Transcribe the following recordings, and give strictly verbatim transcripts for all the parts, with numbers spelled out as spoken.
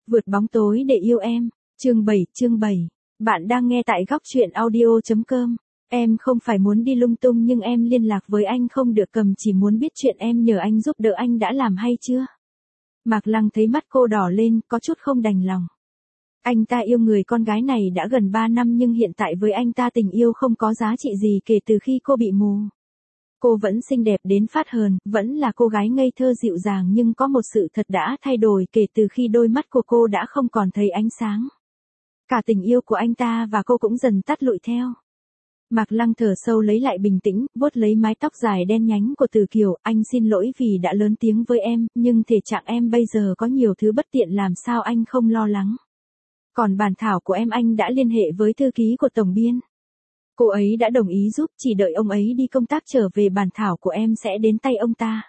Vượt bóng tối để yêu em. Chương bảy, chương bảy. Bạn đang nghe tại góc truyện audio chấm com. Em không phải muốn đi lung tung nhưng em liên lạc với anh không được, cầm chỉ muốn biết chuyện em nhờ anh giúp đỡ anh đã làm hay chưa. Mạc Lăng thấy mắt cô đỏ lên, có chút không đành lòng. Anh ta yêu người con gái này đã gần ba năm nhưng hiện tại với anh ta tình yêu không có giá trị gì kể từ khi cô bị mù. Cô vẫn xinh đẹp đến phát hờn, vẫn là cô gái ngây thơ dịu dàng nhưng có một sự thật đã thay đổi kể từ khi đôi mắt của cô đã không còn thấy ánh sáng. Cả tình yêu của anh ta và cô cũng dần tắt lụi theo. Mạc Lăng thở sâu lấy lại bình tĩnh, vuốt lấy mái tóc dài đen nhánh của Từ Kiều, anh xin lỗi vì đã lớn tiếng với em, nhưng thể trạng em bây giờ có nhiều thứ bất tiện làm sao anh không lo lắng. Còn bản thảo của em anh đã liên hệ với thư ký của tổng biên. Cô ấy đã đồng ý giúp, chỉ đợi ông ấy đi công tác trở về bản thảo của em sẽ đến tay ông ta.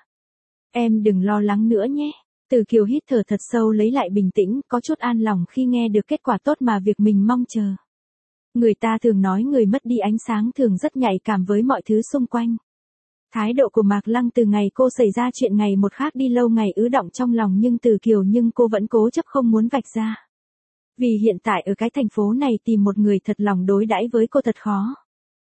Em đừng lo lắng nữa nhé. Từ Kiều hít thở thật sâu lấy lại bình tĩnh, có chút an lòng khi nghe được kết quả tốt mà việc mình mong chờ. Người ta thường nói người mất đi ánh sáng thường rất nhạy cảm với mọi thứ xung quanh. Thái độ của Mạc Lăng từ ngày cô xảy ra chuyện ngày một khác đi, lâu ngày ứ đọng trong lòng nhưng Từ Kiều nhưng cô vẫn cố chấp không muốn vạch ra. Vì hiện tại ở cái thành phố này tìm một người thật lòng đối đãi với cô thật khó.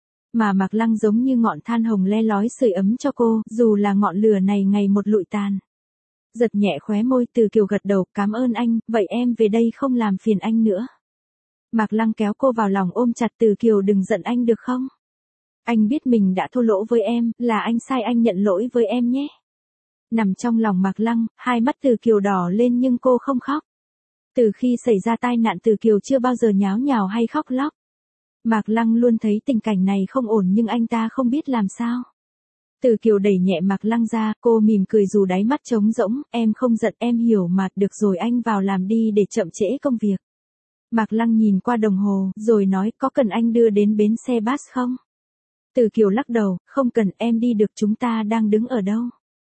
Mà Mạc Lăng giống như ngọn than hồng le lói sưởi ấm cho cô, dù là ngọn lửa này ngày một lụi tàn. Giật nhẹ khóe môi, Từ Kiều gật đầu, cảm ơn anh, vậy em về đây không làm phiền anh nữa. Mạc Lăng kéo cô vào lòng ôm chặt. Từ Kiều đừng giận anh được không? Anh biết mình đã thô lỗ với em, là anh sai, anh nhận lỗi với em nhé. Nằm trong lòng Mạc Lăng, hai mắt Từ Kiều đỏ lên nhưng cô không khóc. Từ khi xảy ra tai nạn Từ Kiều chưa bao giờ nháo nhào hay khóc lóc. Mạc Lăng luôn thấy tình cảnh này không ổn nhưng anh ta không biết làm sao. Từ Kiều đẩy nhẹ Mạc Lăng ra, cô mỉm cười dù đáy mắt trống rỗng, em không giận em hiểu mà, được rồi anh vào làm đi để chậm trễ công việc. Mạc Lăng nhìn qua đồng hồ, rồi nói có cần anh đưa đến bến xe bus không? Từ Kiều lắc đầu, không cần, em đi được, chúng ta đang đứng ở đâu?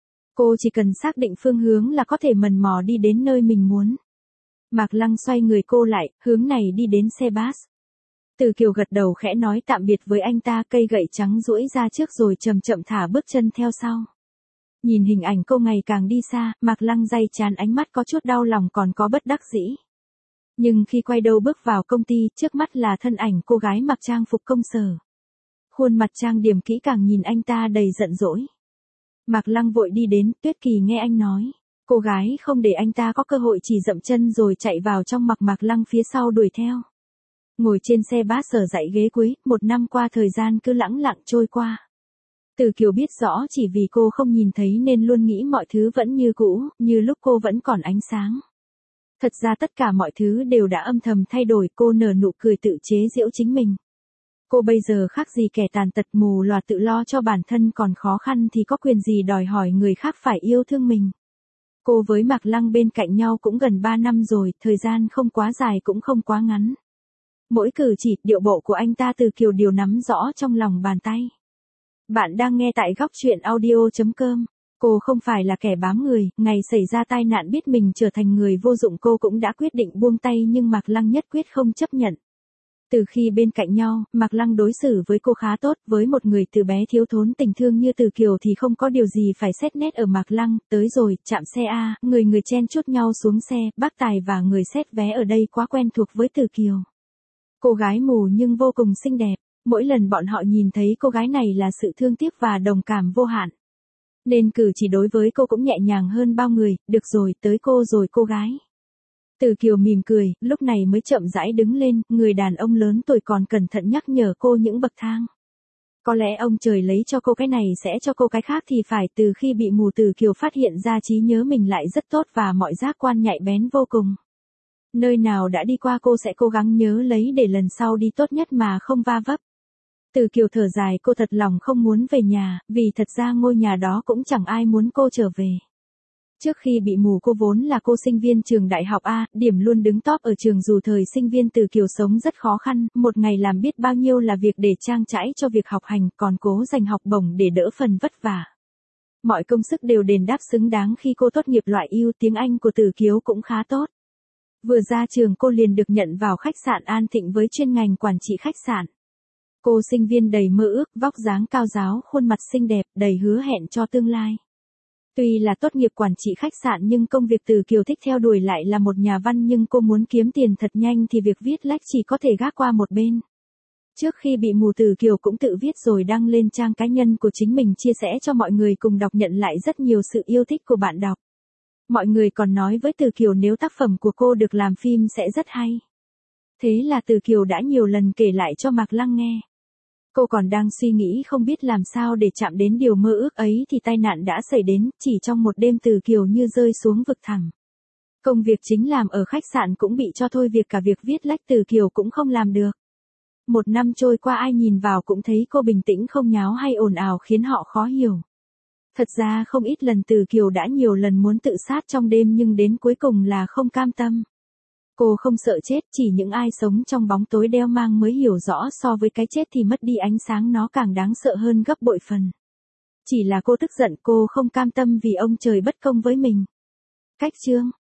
Cô chỉ cần xác định phương hướng là có thể mần mò đi đến nơi mình muốn. Mạc Lăng xoay người cô lại, hướng này đi đến xe bus. Từ Kiều gật đầu khẽ nói tạm biệt với anh ta, cây gậy trắng duỗi ra trước rồi chậm chậm thả bước chân theo sau. Nhìn hình ảnh cô ngày càng đi xa, Mạc Lăng day chán, ánh mắt có chút đau lòng còn có bất đắc dĩ. Nhưng khi quay đầu bước vào công ty, trước mắt là thân ảnh cô gái mặc trang phục công sở. Khuôn mặt trang điểm kỹ càng nhìn anh ta đầy giận dỗi. Mạc Lăng vội đi đến, Tuyết Kỳ nghe anh nói. Cô gái không để anh ta có cơ hội chỉ dậm chân rồi chạy vào trong, mặc Mạc Lăng phía sau đuổi theo. Ngồi trên xe bus sở dãy ghế cuối, một năm qua thời gian cứ lẳng lặng trôi qua. Từ Kiều biết rõ chỉ vì cô không nhìn thấy nên luôn nghĩ mọi thứ vẫn như cũ, như lúc cô vẫn còn ánh sáng. Thật ra tất cả mọi thứ đều đã âm thầm thay đổi, cô nở nụ cười tự chế giễu chính mình. Cô bây giờ khác gì kẻ tàn tật mù lòa, tự lo cho bản thân còn khó khăn thì có quyền gì đòi hỏi người khác phải yêu thương mình. Cô với Mạc Lăng bên cạnh nhau cũng gần ba năm rồi, thời gian không quá dài cũng không quá ngắn. Mỗi cử chỉ, điệu bộ của anh ta Từ Kiều đều nắm rõ trong lòng bàn tay. Bạn đang nghe tại góc truyện audio chấm com. Cô không phải là kẻ bám người, ngày xảy ra tai nạn biết mình trở thành người vô dụng cô cũng đã quyết định buông tay nhưng Mạc Lăng nhất quyết không chấp nhận. Từ khi bên cạnh nhau, Mạc Lăng đối xử với cô khá tốt, với một người từ bé thiếu thốn tình thương như Từ Kiều thì không có điều gì phải xét nét ở Mạc Lăng. Tới rồi, chạm xe A, người người chen chúc nhau xuống xe, bác tài và người xét vé ở đây quá quen thuộc với Từ Kiều. Cô gái mù nhưng vô cùng xinh đẹp, mỗi lần bọn họ nhìn thấy cô gái này là sự thương tiếc và đồng cảm vô hạn. Nên cử chỉ đối với cô cũng nhẹ nhàng hơn bao người, được rồi, tới cô rồi cô gái. Từ Kiều mỉm cười, lúc này mới chậm rãi đứng lên, người đàn ông lớn tuổi còn cẩn thận nhắc nhở cô những bậc thang. Có lẽ ông trời lấy cho cô cái này sẽ cho cô cái khác thì phải. Từ khi bị mù Từ Kiều phát hiện ra trí nhớ mình lại rất tốt và mọi giác quan nhạy bén vô cùng. Nơi nào đã đi qua cô sẽ cố gắng nhớ lấy để lần sau đi tốt nhất mà không va vấp. Từ Kiều thở dài, cô thật lòng không muốn về nhà, vì thật ra ngôi nhà đó cũng chẳng ai muốn cô trở về. Trước khi bị mù cô vốn là cô sinh viên trường đại học A, điểm luôn đứng top ở trường dù thời sinh viên Từ Kiều sống rất khó khăn, một ngày làm biết bao nhiêu là việc để trang trải cho việc học hành, còn cố dành học bổng để đỡ phần vất vả. Mọi công sức đều đền đáp xứng đáng khi cô tốt nghiệp loại ưu, tiếng Anh của Từ Kiều cũng khá tốt. Vừa ra trường cô liền được nhận vào khách sạn An Thịnh với chuyên ngành quản trị khách sạn. Cô sinh viên đầy mơ ước, vóc dáng cao ráo, khuôn mặt xinh đẹp, đầy hứa hẹn cho tương lai. Tuy là tốt nghiệp quản trị khách sạn nhưng công việc Từ Kiều thích theo đuổi lại là một nhà văn, nhưng cô muốn kiếm tiền thật nhanh thì việc viết lách chỉ có thể gác qua một bên. Trước khi bị mù Từ Kiều cũng tự viết rồi đăng lên trang cá nhân của chính mình chia sẻ cho mọi người cùng đọc, nhận lại rất nhiều sự yêu thích của bạn đọc. Mọi người còn nói với Từ Kiều nếu tác phẩm của cô được làm phim sẽ rất hay. Thế là Từ Kiều đã nhiều lần kể lại cho Mạc Lăng nghe. Cô còn đang suy nghĩ không biết làm sao để chạm đến điều mơ ước ấy thì tai nạn đã xảy đến, chỉ trong một đêm Từ Kiều như rơi xuống vực thẳm. Công việc chính làm ở khách sạn cũng bị cho thôi việc, cả việc viết lách Từ Kiều cũng không làm được. Một năm trôi qua ai nhìn vào cũng thấy cô bình tĩnh không nháo hay ồn ào khiến họ khó hiểu. Thật ra không ít lần Từ Kiều đã nhiều lần muốn tự sát trong đêm nhưng đến cuối cùng là không cam tâm. Cô không sợ chết, chỉ những ai sống trong bóng tối đeo mang mới hiểu rõ so với cái chết thì mất đi ánh sáng nó càng đáng sợ hơn gấp bội phần. Chỉ là cô tức giận, cô không cam tâm vì ông trời bất công với mình. Cách chương